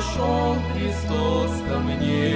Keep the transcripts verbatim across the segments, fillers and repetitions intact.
подошел Христос ко мне,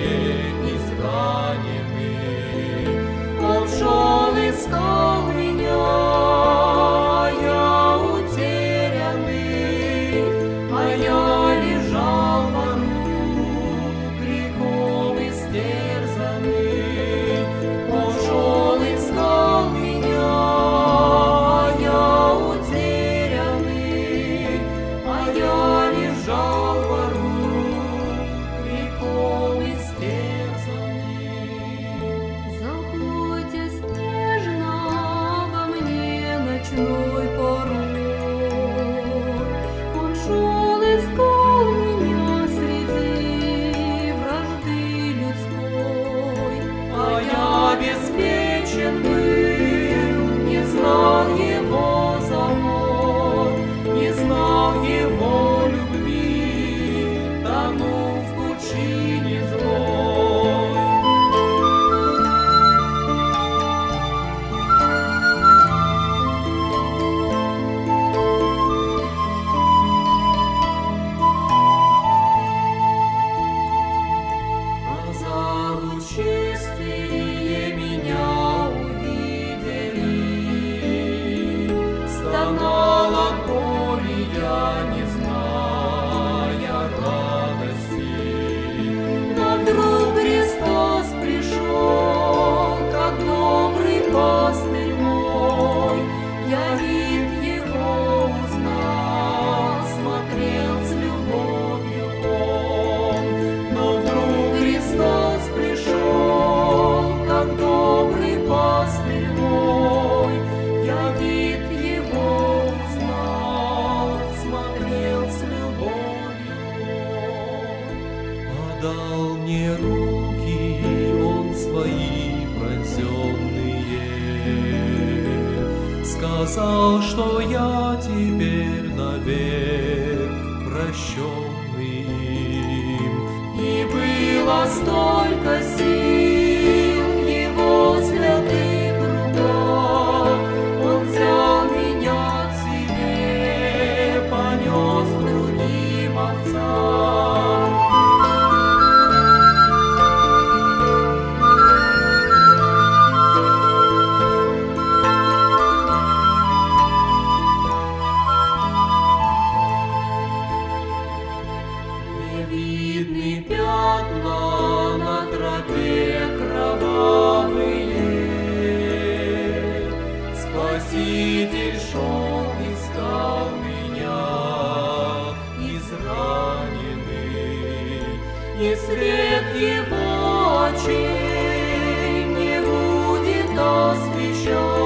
израненный. Он шел, искал меня, а я утерянный, а я лежал во рву, грехом истерзанный. Он шел, искал меня, а я утерянный, а я лежал во рву, грехом истерзанный. Заботясь нежно обо мне ночной порой, он шел, искал меня среди вражды людской, А я беспечен был, не знал его забот, не знал его любви, тонул в пучине злой. Глаза лучистые меня увидели, стонала от боли я, не зная радости. Но вдруг Христос пришел, как добрый пастырь мой. Я вид его узнал, смотрел с любовью он. Но вдруг Христос пришел, как добрый пастырь мой. Я вид его узнал, смотрел с любовью он. Подал мне руки он свои пронзенные, сказал, что я теперь навек прощенный им. И было столько сил в его святых руках, он взял меня к себе, понес к другим отцам. Не видны пятна на тропе кровавые. Спаситель шел, искал меня, израненный, и свет его очей мне будет освещать.